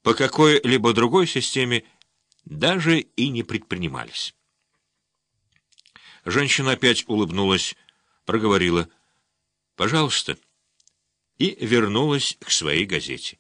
по какой-либо другой системе даже и не предпринимались. Женщина опять улыбнулась, проговорила «пожалуйста» и вернулась к своей газете.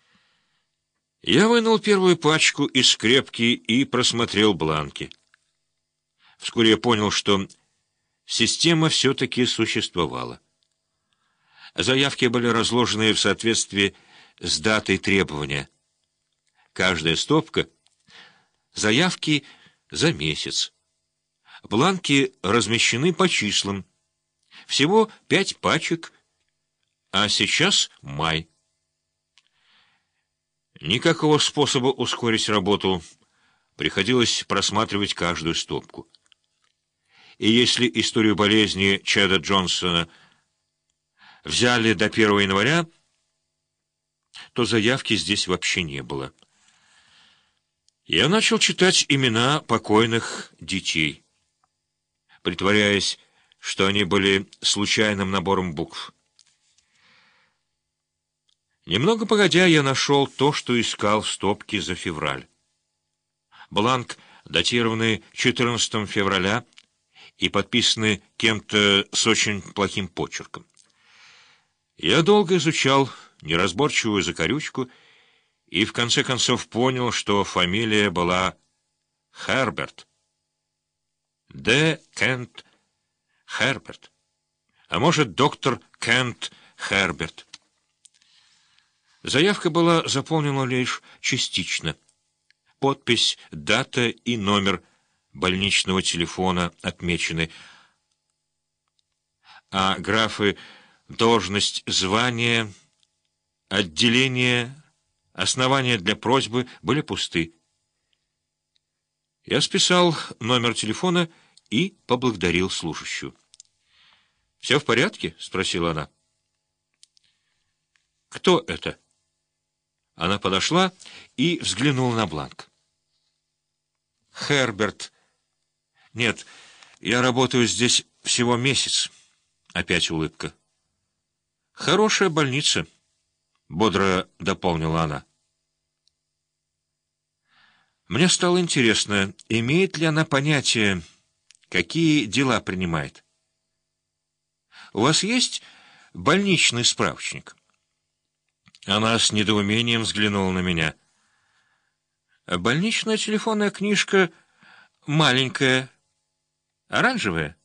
Я вынул первую пачку из скрепки и просмотрел бланки. Вскоре я понял, что система все-таки существовала. Заявки были разложены в соответствии с датой требования. Каждая стопка — заявки за месяц. Бланки размещены по числам. Всего 5 пачек, а сейчас май. Никакого способа ускорить работу. Приходилось просматривать каждую стопку. И если историю болезни Чеда Джонсона взяли до 1 января, то заявки здесь вообще не было. Я начал читать имена покойных детей, притворяясь, что они были случайным набором букв. Немного погодя, я нашел то, что искал в стопке за февраль. Бланк, датированный 14 февраля и подписанный кем-то с очень плохим почерком. Я долго изучал неразборчивую закорючку и в конце концов понял, что фамилия была Херберт. Д. Кент Херберт. А может, доктор Кент Херберт. Заявка была заполнена лишь частично. Подпись, дата и номер больничного телефона отмечены, а графы «должность», «звание», «отделение», «основания для просьбы» были пусты. Я списал номер телефона и поблагодарил служащую. «Все в порядке?» — спросила она. «Кто это?» Она подошла и взглянула на бланк. «Херберт. Нет, я работаю здесь всего месяц». Опять улыбка. «Хорошая больница», — бодро дополнила она. Мне стало интересно, имеет ли она понятие, какие дела принимает. «У вас есть больничный справочник?» Она с недоумением взглянула на меня. «Больничная телефонная книжка маленькая, оранжевая».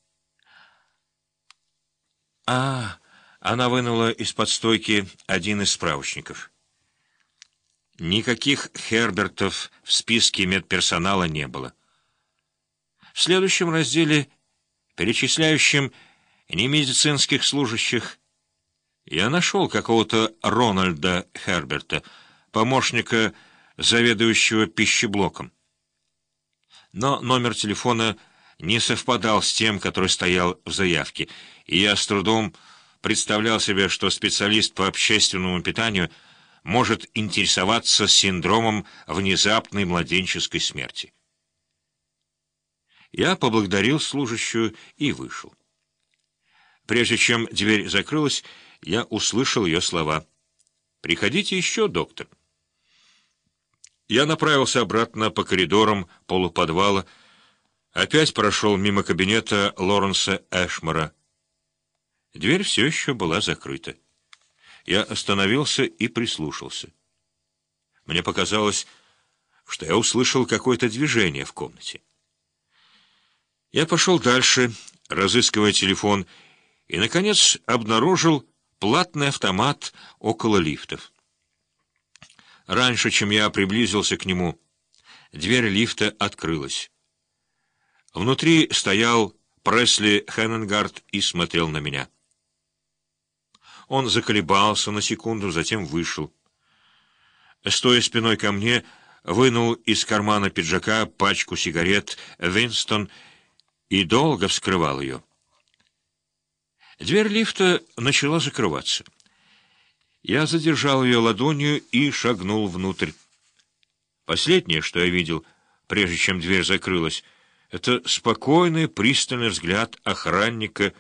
Она вынула из-под стойки один из справочников. Никаких Хербертов в списке медперсонала не было. В следующем разделе, перечисляющем немедицинских служащих, я нашел какого-то Рональда Херберта, помощника заведующего пищеблоком. Но номер телефона не совпадал с тем, который стоял в заявке, и я с трудом представлял себе, что специалист по общественному питанию может интересоваться синдромом внезапной младенческой смерти. Я поблагодарил служащую и вышел. Прежде чем дверь закрылась, я услышал ее слова. «Приходите еще, доктор». Я направился обратно по коридорам полуподвала, опять прошел мимо кабинета Лоренса Эшмора. Дверь все еще была закрыта. Я остановился и прислушался. Мне показалось, что я услышал какое-то движение в комнате. Я пошел дальше, разыскивая телефон, и, наконец, обнаружил платный автомат около лифтов. Раньше, чем я приблизился к нему, дверь лифта открылась. Внутри стоял Пресли Хеннингард и смотрел на меня. Он заколебался на секунду, затем вышел. Стоя спиной ко мне, вынул из кармана пиджака пачку сигарет «Винстон» и долго вскрывал ее. Дверь лифта начала закрываться. Я задержал ее ладонью и шагнул внутрь. Последнее, что я видел, прежде чем дверь закрылась, это спокойный, пристальный взгляд охранника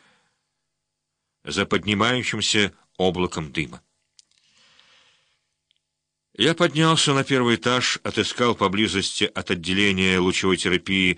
за поднимающимся облаком дыма. Я поднялся на первый этаж, отыскал поблизости от отделения лучевой терапии